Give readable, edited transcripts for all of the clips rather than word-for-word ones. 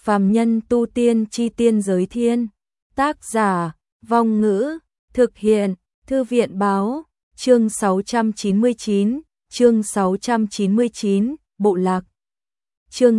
Phàm nhân tu tiên chi tiên giới thiên. Tác giả, Vong Ngữ, thực hiện, Thư viện báo, chương 699, chương 699, bộ lạc. Chương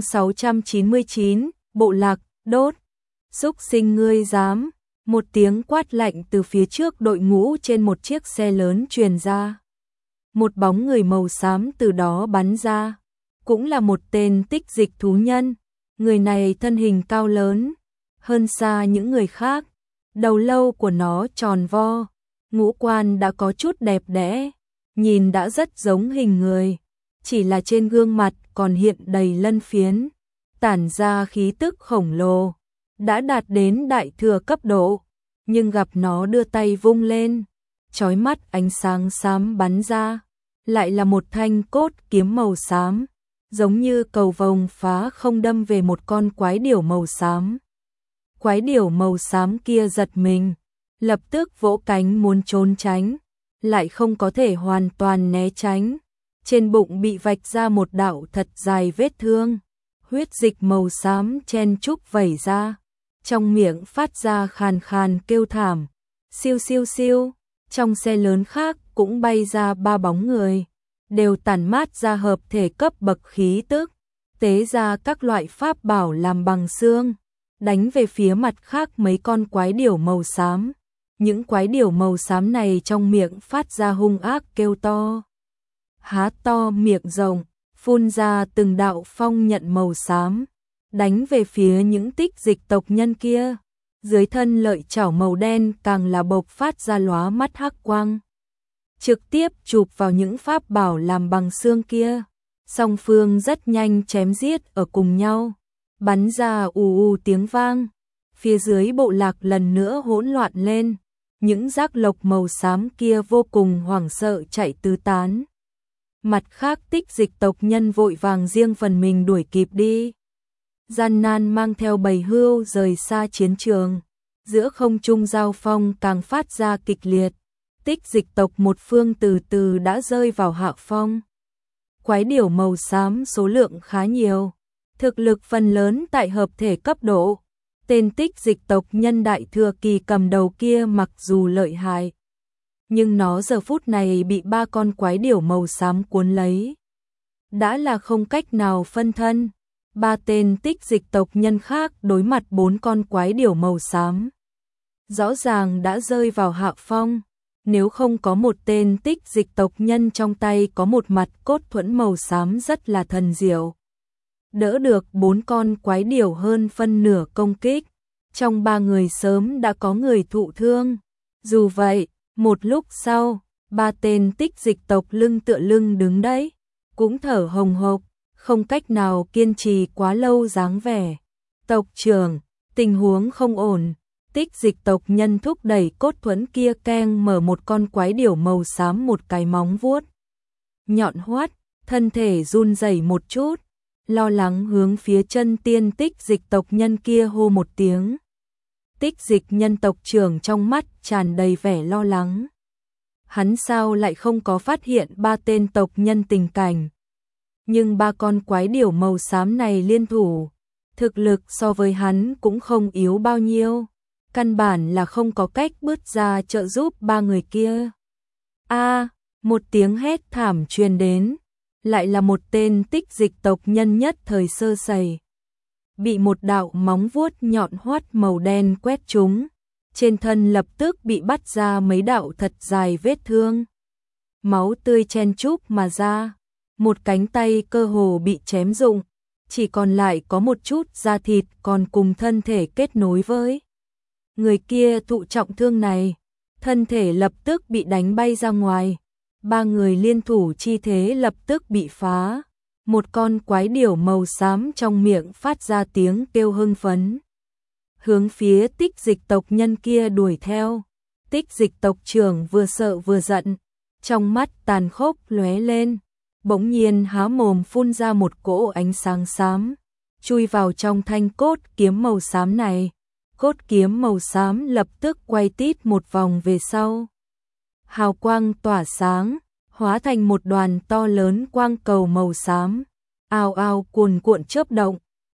699, bộ lạc, đốt. Súc sinh ngươi dám, một tiếng quát lạnh từ phía trước đội ngũ trên một chiếc xe lớn truyền ra. Một bóng người màu xám từ đó bắn ra, cũng là một tên tích dịch thú nhân. Người này thân hình cao lớn, hơn xa những người khác, đầu lâu của nó tròn vo, ngũ quan đã có chút đẹp đẽ, nhìn đã rất giống hình người, chỉ là trên gương mặt còn hiện đầy lân phiến, tản ra khí tức khổng lồ, đã đạt đến đại thừa cấp độ, nhưng gặp nó đưa tay vung lên, chói mắt ánh sáng xám bắn ra, lại là một thanh cốt kiếm màu xám, giống như cầu vồng phá không đâm về một con quái điểu màu xám. Quái điểu màu xám kia giật mình, lập tức vỗ cánh muốn trốn tránh, lại không có thể hoàn toàn né tránh. Trên bụng bị vạch ra một đạo thật dài vết thương, huyết dịch màu xám chen chúc vẩy ra, trong miệng phát ra khàn khàn kêu thảm. Siêu siêu siêu, trong xe lớn khác cũng bay ra ba bóng người, đều tản mát ra hợp thể cấp bậc khí tức, tế ra các loại pháp bảo làm bằng xương, đánh về phía mặt khác mấy con quái điểu màu xám. Những quái điểu màu xám này trong miệng phát ra hung ác kêu to, há to miệng rộng, phun ra từng đạo phong nhận màu xám, đánh về phía những tích dịch tộc nhân kia. Dưới thân lợi chảo màu đen càng là bộc phát ra lóa mắt hắc quang, trực tiếp chụp vào những pháp bảo làm bằng xương kia. Song phương rất nhanh chém giết ở cùng nhau, bắn ra ù ù tiếng vang. Phía dưới bộ lạc lần nữa hỗn loạn lên, những giác lộc màu xám kia vô cùng hoảng sợ chạy tứ tán. Mặt khác tích dịch tộc nhân vội vàng riêng phần mình đuổi kịp đi, gian nan mang theo bầy hươu rời xa chiến trường. Giữa không trung giao phong càng phát ra kịch liệt, tích dịch tộc một phương từ từ đã rơi vào hạ phong. Quái điểu màu xám số lượng khá nhiều, thực lực phần lớn tại hợp thể cấp độ. Tên tích dịch tộc nhân đại thừa kỳ cầm đầu kia mặc dù lợi hại, nhưng nó giờ phút này bị ba con quái điểu màu xám cuốn lấy, đã là không cách nào phân thân. Ba tên tích dịch tộc nhân khác đối mặt bốn con quái điểu màu xám, rõ ràng đã rơi vào hạ phong. Nếu không có một tên tích dịch tộc nhân trong tay có một mặt cốt thuẫn màu xám rất là thần diệu, đỡ được bốn con quái điểu hơn phân nửa công kích. Trong ba người sớm đã có người thụ thương. Dù vậy, một lúc sau, ba tên tích dịch tộc lưng tựa lưng đứng đấy, cũng thở hồng hộc, không cách nào kiên trì quá lâu dáng vẻ. Tộc trưởng, tình huống không ổn. Tích dịch tộc nhân thúc đẩy cốt thuẫn kia keng mở một con quái điểu màu xám một cái móng vuốt nhọn hoắt, thân thể run rẩy một chút, lo lắng hướng phía chân tiên tích dịch tộc nhân kia hô một tiếng. Tích dịch nhân tộc trưởng trong mắt tràn đầy vẻ lo lắng. Hắn sao lại không có phát hiện ba tên tộc nhân tình cảnh. Nhưng ba con quái điểu màu xám này liên thủ, thực lực so với hắn cũng không yếu bao nhiêu, căn bản là không có cách bước ra trợ giúp ba người kia. Một tiếng hét thảm truyền đến, lại là một tên tích dịch tộc nhân nhất thời sơ sẩy, bị một đạo móng vuốt nhọn hoắt màu đen quét trúng, trên thân lập tức bị bắt ra mấy đạo thật dài vết thương, máu tươi chen chúc mà ra, một cánh tay cơ hồ bị chém rụng, chỉ còn lại có một chút da thịt còn cùng thân thể kết nối với. Người kia thụ trọng thương này, thân thể lập tức bị đánh bay ra ngoài, ba người liên thủ chi thế lập tức bị phá. Một con quái điểu màu xám trong miệng phát ra tiếng kêu hưng phấn, hướng phía tích dịch tộc nhân kia đuổi theo. Tích dịch tộc trưởng vừa sợ vừa giận, trong mắt tàn khốc lóe lên, bỗng nhiên há mồm phun ra một cỗ ánh sáng xám, chui vào trong thanh cốt kiếm màu xám này. Cốt kiếm màu xám lập tức quay tít một vòng về sau, hào quang tỏa sáng, hóa thành một đoàn to lớn quang cầu màu xám, ào ào cuồn cuộn chớp động,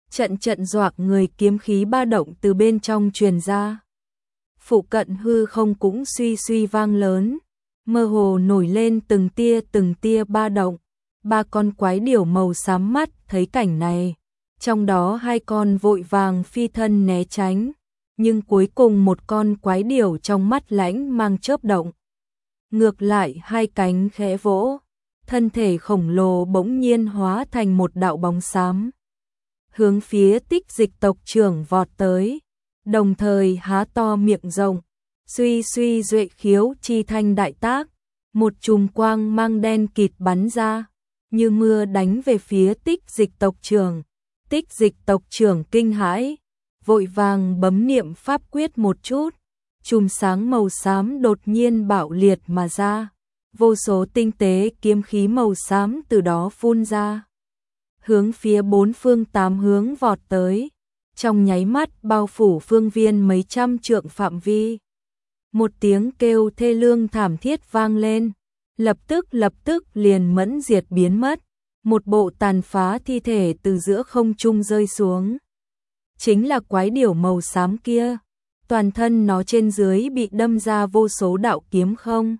trận trận doạc người kiếm khí ba động từ bên trong truyền ra. Phụ cận hư không cũng suy suy vang lớn, mơ hồ nổi lên từng tia ba động. Ba con quái điểu màu xám mắt thấy cảnh này, trong đó hai con vội vàng phi thân né tránh, nhưng cuối cùng một con quái điểu trong mắt lãnh mang chớp động. Ngược lại hai cánh khẽ vỗ, thân thể khổng lồ bỗng nhiên hóa thành một đạo bóng xám, hướng phía Tích Dịch tộc trưởng vọt tới, đồng thời há to miệng rộng, suy suy duệ khiếu chi thanh đại tác, một chùm quang mang đen kịt bắn ra, như mưa đánh về phía Tích Dịch tộc trưởng. Tích Dịch tộc trưởng kinh hãi, vội vàng bấm niệm pháp quyết một chút, chùm sáng màu xám đột nhiên bạo liệt mà ra, vô số tinh tế kiếm khí màu xám từ đó phun ra, hướng phía bốn phương tám hướng vọt tới, trong nháy mắt bao phủ phương viên mấy trăm trượng phạm vi. Một tiếng kêu thê lương thảm thiết vang lên, lập tức liền mẫn diệt biến mất, một bộ tàn phá thi thể từ giữa không trung rơi xuống. Chính là quái điểu màu xám kia, toàn thân nó trên dưới bị đâm ra vô số đạo kiếm không.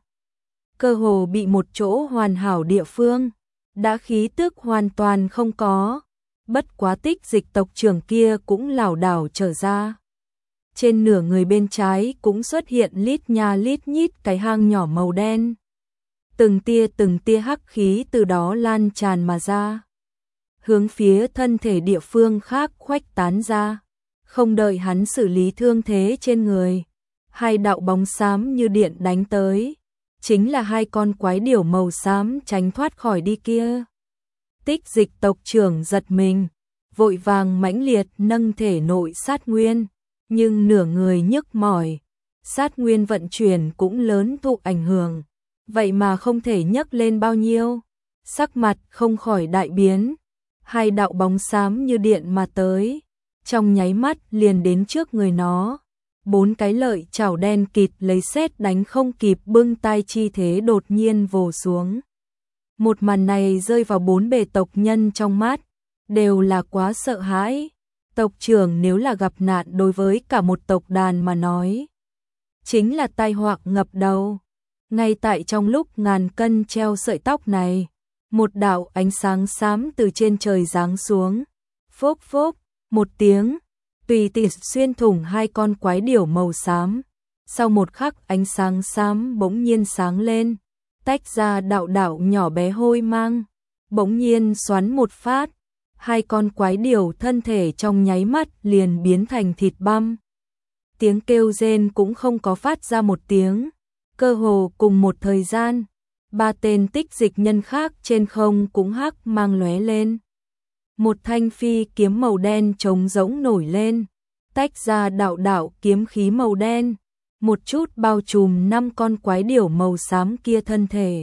Cơ hồ bị một chỗ hoàn hảo địa phương, đã khí tức hoàn toàn không có, bất quá Tích Dịch tộc trưởng kia cũng lảo đảo trở ra. Trên nửa người bên trái cũng xuất hiện lít nha lít nhít cái hang nhỏ màu đen. Từng tia hắc khí từ đó lan tràn mà ra, hướng phía thân thể địa phương khác khuếch tán ra. Không đợi hắn xử lý thương thế trên người, hai đạo bóng xám như điện đánh tới, chính là hai con quái điểu màu xám tránh thoát khỏi đi kia. Tích Dịch tộc trưởng giật mình, vội vàng mãnh liệt nâng thể nội sát nguyên, nhưng nửa người nhức mỏi, sát nguyên vận chuyển cũng lớn thụ ảnh hưởng, vậy mà không thể nhấc lên bao nhiêu, sắc mặt không khỏi đại biến. Hai đạo bóng xám như điện mà tới, trong nháy mắt liền đến trước người nó. Bốn cái lợi chảo đen kịt lấy sét đánh không kịp bưng tay chi thế đột nhiên vồ xuống. Một màn này rơi vào bốn bề tộc nhân trong mắt, đều là quá sợ hãi. Tộc trưởng nếu là gặp nạn đối với cả một tộc đàn mà nói, chính là tai họa ngập đầu. Ngay tại trong lúc ngàn cân treo sợi tóc này, một đạo ánh sáng xám từ trên trời giáng xuống, phốc phốc, một tiếng, tùy tiện xuyên thủng hai con quái điểu màu xám. Sau một khắc ánh sáng xám bỗng nhiên sáng lên, tách ra đạo đạo nhỏ bé hôi mang, bỗng nhiên xoắn một phát, hai con quái điểu thân thể trong nháy mắt liền biến thành thịt băm. Tiếng kêu rên cũng không có phát ra một tiếng, cơ hồ cùng một thời gian, ba tên tích dịch nhân khác trên không cũng hắc mang lóe lên. Một thanh phi kiếm màu đen trống rỗng nổi lên, tách ra đạo đạo kiếm khí màu đen, một chút bao trùm năm con quái điểu màu xám kia thân thể.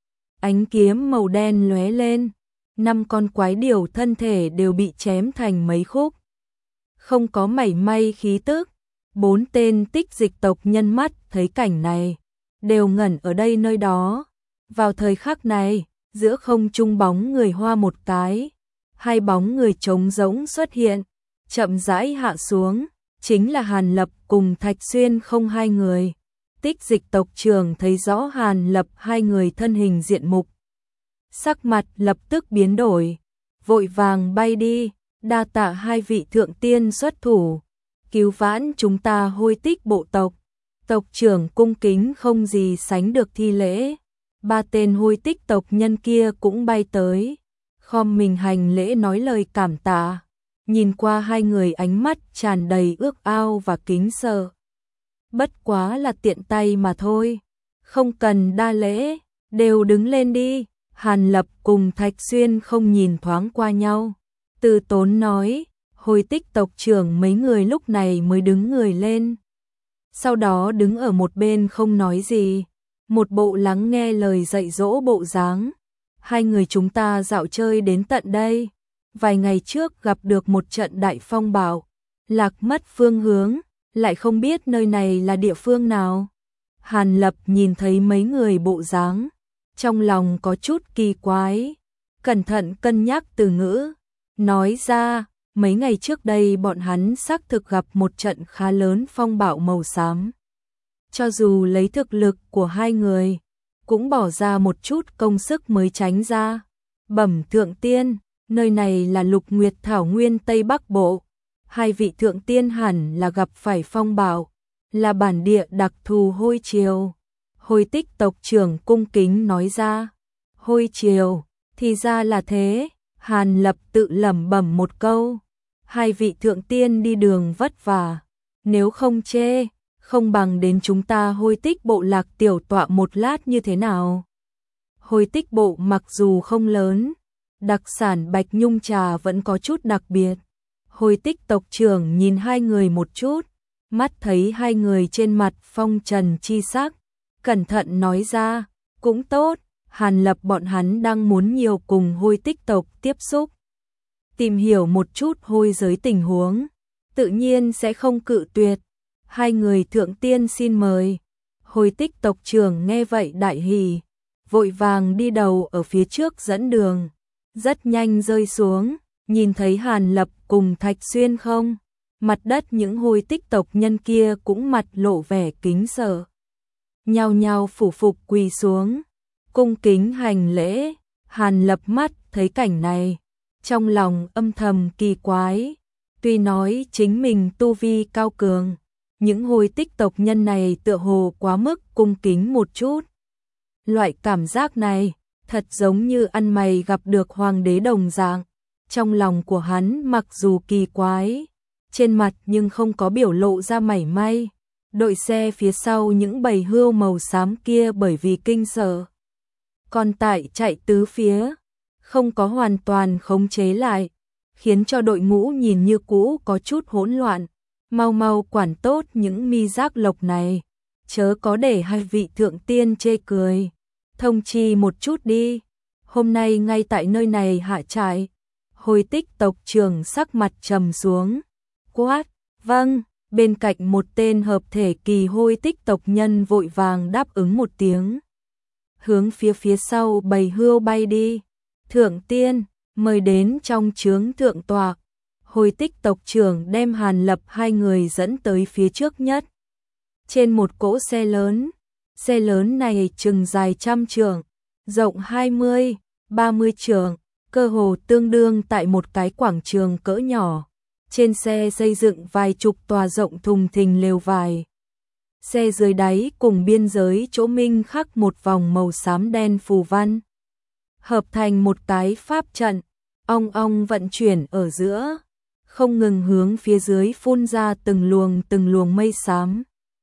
Ánh kiếm màu đen lóe lên, năm con quái điểu thân thể đều bị chém thành mấy khúc. Không có mảy may khí tức, bốn tên tích dịch tộc nhân mắt thấy cảnh này, đều ngẩn ở đây nơi đó. Vào thời khắc này, giữa không trung bóng người hoa một cái, hai bóng người trống rỗng xuất hiện, chậm rãi hạ xuống, chính là Hàn Lập cùng Thạch Xuyên không hai người. Tích dịch tộc trưởng thấy rõ Hàn Lập hai người thân hình diện mục, sắc mặt lập tức biến đổi, vội vàng bay đi, đa tạ hai vị thượng tiên xuất thủ, cứu vãn chúng ta Hôi Tích bộ tộc. Tộc trưởng cung kính không gì sánh được thi lễ. Ba tên Hôi Tích tộc nhân kia cũng bay tới, khom mình hành lễ nói lời cảm tạ. Nhìn qua hai người ánh mắt tràn đầy ước ao và kính sợ. Bất quá là tiện tay mà thôi, không cần đa lễ, đều đứng lên đi. Hàn Lập cùng Thạch Xuyên không nhìn thoáng qua nhau, từ tốn nói. Hôi Tích tộc trưởng mấy người lúc này mới đứng người lên, sau đó đứng ở một bên không nói gì, một bộ lắng nghe lời dạy dỗ bộ dáng. Hai người chúng ta dạo chơi đến tận đây, vài ngày trước gặp được một trận đại phong bạo, lạc mất phương hướng, lại không biết nơi này là địa phương nào. Hàn Lập nhìn thấy mấy người bộ dáng, trong lòng có chút kỳ quái, cẩn thận cân nhắc từ ngữ, nói ra, Mấy ngày trước đây bọn hắn xác thực gặp một trận khá lớn phong bạo màu xám. Cho dù lấy thực lực của hai người, cũng bỏ ra một chút công sức mới tránh ra. Bẩm thượng tiên, nơi này là Lục Nguyệt Thảo Nguyên Tây Bắc Bộ. Hai vị thượng tiên hẳn là gặp phải phong bạo, là bản địa đặc thù hôi triều. Hôi Tích tộc trưởng cung kính nói ra. Hôi triều, thì ra là thế. Hàn Lập tự lẩm bẩm một câu. Hai vị thượng tiên đi đường vất vả, nếu không chê, không bằng đến chúng ta Hôi Tích bộ lạc tiểu tọa một lát như thế nào. Hôi Tích bộ mặc dù không lớn, đặc sản Bạch Nhung trà vẫn có chút đặc biệt. Hôi Tích tộc trưởng nhìn hai người một chút, mắt thấy hai người trên mặt phong trần chi sắc, cẩn thận nói ra, cũng tốt, Hàn Lập bọn hắn đang muốn nhiều cùng Hôi Tích tộc tiếp xúc, tìm hiểu một chút hôi giới tình huống, tự nhiên sẽ không cự tuyệt. Hai người thượng tiên xin mời. Hôi Tích tộc trưởng nghe vậy đại hỉ, vội vàng đi đầu ở phía trước dẫn đường, rất nhanh rơi xuống, nhìn thấy Hàn Lập cùng Thạch Xuyên không, mặt đất những Hôi Tích tộc nhân kia cũng mặt lộ vẻ kính sợ, nhao nhao phủ phục quỳ xuống, cung kính hành lễ. Hàn Lập mắt thấy cảnh này, trong lòng âm thầm kỳ quái, tuy nói chính mình tu vi cao cường, những Hôi Tích tộc nhân này tựa hồ quá mức cung kính một chút. Loại cảm giác này, thật giống như ăn mày gặp được hoàng đế đồng dạng. Trong lòng của hắn mặc dù kỳ quái, trên mặt nhưng không có biểu lộ ra mảy may. Đội xe phía sau những bầy hươu màu xám kia bởi vì kinh sợ, còn tại chạy tứ phía, không có hoàn toàn khống chế lại, khiến cho đội ngũ nhìn như cũ có chút hỗn loạn. Mau mau quản tốt những mi giác lộc này, chớ có để hai vị thượng tiên chê cười. Thông chi một chút đi, hôm nay ngay tại nơi này hạ trại. Hôi Tích tộc trưởng sắc mặt trầm xuống, quát, vâng. Bên cạnh một tên hợp thể kỳ Hôi Tích tộc nhân vội vàng đáp ứng một tiếng, hướng phía sau bầy hươu bay đi. Thượng tiên, mời đến trong chướng thượng tọa. Hôi Tích tộc trưởng đem Hàn Lập hai người dẫn tới phía trước nhất. Trên một cỗ xe lớn này chừng dài 100 trượng, rộng 20-30 trượng, cơ hồ tương đương tại một cái quảng trường cỡ nhỏ. Trên xe xây dựng vài chục tòa rộng thùng thình lều vải. Xe dưới đáy cùng biên giới chỗ minh khắc một vòng màu xám đen phù văn, hợp thành một cái pháp trận, ong ong vận chuyển ở giữa, không ngừng hướng phía dưới phun ra từng luồng mây xám,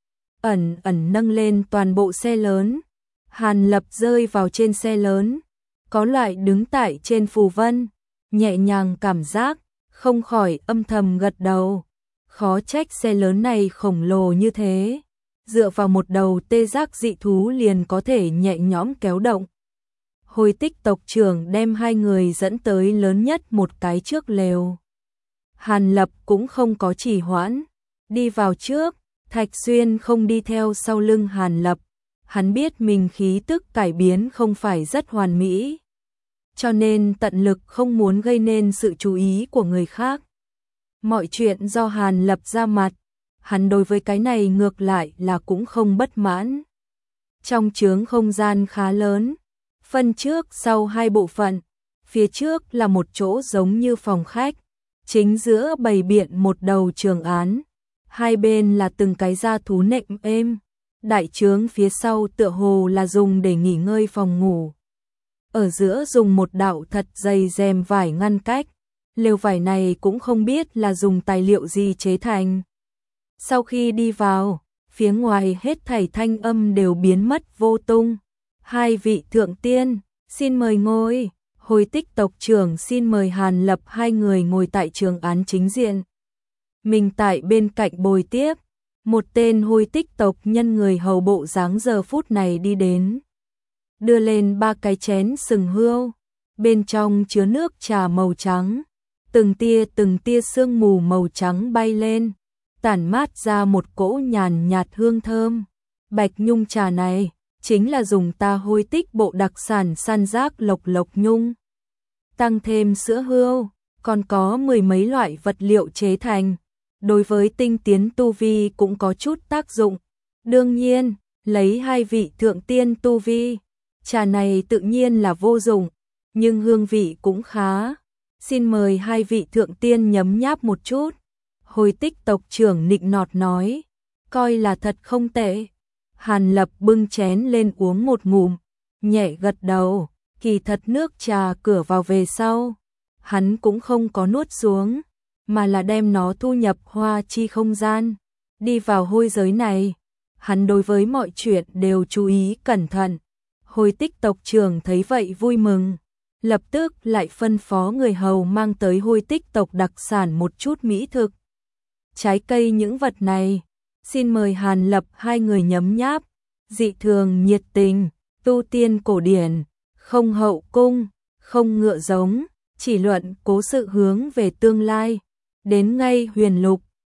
ẩn ẩn nâng lên toàn bộ xe lớn. Hàn Lập rơi vào trên xe lớn, có loại đứng tại trên phù vân, nhẹ nhàng cảm giác, không khỏi âm thầm gật đầu. Khó trách xe lớn này khổng lồ như thế, dựa vào một đầu tê giác dị thú liền có thể nhẹ nhõm kéo động. Hôi Tích tộc trưởng đem hai người dẫn tới lớn nhất một cái trước lều. Hàn Lập cũng không có trì hoãn, đi vào trước. Thạch Xuyên không đi theo sau lưng Hàn Lập, hắn biết mình khí tức cải biến không phải rất hoàn mỹ, cho nên tận lực không muốn gây nên sự chú ý của người khác. Mọi chuyện do Hàn Lập ra mặt, hắn đối với cái này ngược lại là cũng không bất mãn. Trong chướng không gian khá lớn, phân trước sau hai bộ phận, phía trước là một chỗ giống như phòng khách, chính giữa bày biện một đầu trường án, hai bên là từng cái da thú nệm êm, đại trướng phía sau tựa hồ là dùng để nghỉ ngơi phòng ngủ. Ở giữa dùng một đạo thật dày rèm vải ngăn cách, lều vải này cũng không biết là dùng tài liệu gì chế thành. Sau khi đi vào, phía ngoài hết thảy thanh âm đều biến mất vô tung. Hai vị thượng tiên, xin mời ngồi. Hôi Tích tộc trưởng xin mời Hàn Lập hai người ngồi tại trường án chính diện. Mình tại bên cạnh bồi tiếp, một tên Hôi Tích tộc nhân người hầu bộ dáng giờ phút này đi đến, đưa lên ba cái chén sừng hươu, bên trong chứa nước trà màu trắng, từng tia sương mù màu trắng bay lên, tản mát ra một cỗ nhàn nhạt hương thơm. Bạch Nhung trà này chính là dùng ta Hôi Tích bộ đặc sản săn giác lộc nhung, tăng thêm sữa hươu, còn có mười mấy loại vật liệu chế thành, đối với tinh tiến tu vi cũng có chút tác dụng. Đương nhiên, lấy hai vị thượng tiên tu vi, trà này tự nhiên là vô dụng, nhưng hương vị cũng khá. Xin mời hai vị thượng tiên nhấm nháp một chút. Hồi Tích tộc trưởng nịnh nọt nói, coi là thật không tệ. Hàn Lập bưng chén lên uống một ngụm, nhẹ gật đầu, kỳ thật nước trà cửa vào về sau, hắn cũng không có nuốt xuống, mà là đem nó thu nhập hoa chi không gian. Đi vào hôi giới này, hắn đối với mọi chuyện đều chú ý cẩn thận. Hồi Tích tộc trưởng thấy vậy vui mừng, lập tức lại phân phó người hầu mang tới Hồi Tích tộc đặc sản một chút mỹ thực. Trái cây những vật này, xin mời Hàn Lập hai người nhấm nháp, dị thường nhiệt tình, tu tiên cổ điển, không hậu cung, không ngựa giống, chỉ luận cố sự hướng về tương lai, đến ngay huyền lục,